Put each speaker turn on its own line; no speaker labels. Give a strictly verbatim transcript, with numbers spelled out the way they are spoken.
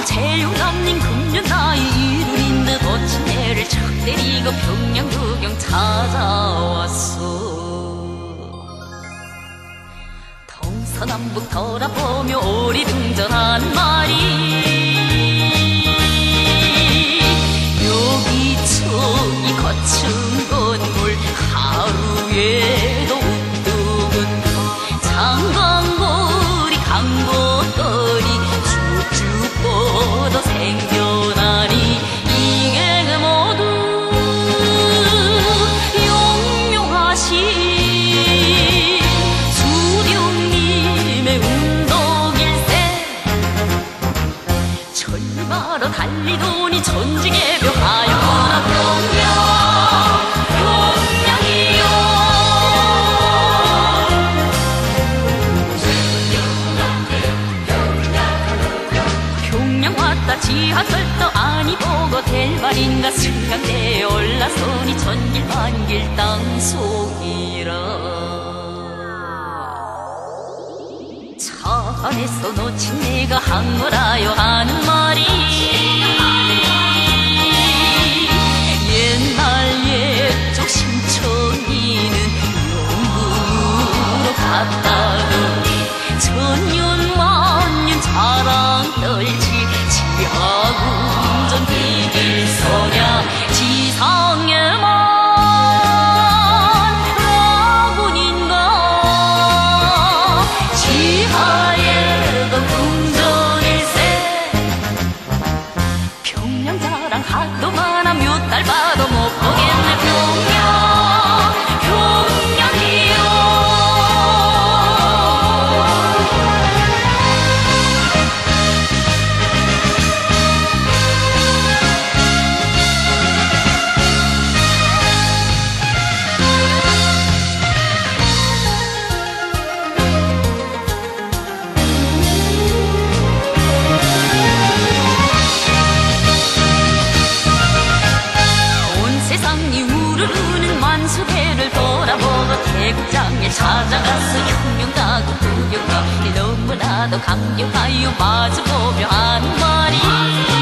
체육남님 금년 나이 이른인 듯 어친 해를 착 때리고 평양 구경 찾아왔어. 동서남북 돌아보며 오리등전하는 말이 여기 저기 거친 건물 하루에도 웃두근 장광거리 강곡거리 쭉쭉 뻗어 생겨나니 이게 모두 용용하신 수령님의 운동일세. 철마로 달리더니 전직의 묘하였구나. 평양 지하철도 아니 보고 될 말인가. 승강대에 올라서니 전길 반길 땅속이라. 차 안에서 놓친 내가 한 거라요 하는 말이 옛날 옛적 신청이는 영국으로 갔다더니 천년 만년 자랑 떨지 지하군전 비길서냐 지상에만 라군인가. 지하에 건 궁전일세. 평양 자랑 하도 많아 몇 달 봐도 못 보겠네. 평양 평양이요. 만수대를 돌아보고 태국장에 찾아가서 흉흉가고 구경이 너무나도 강경하여 마주보며 하는 말이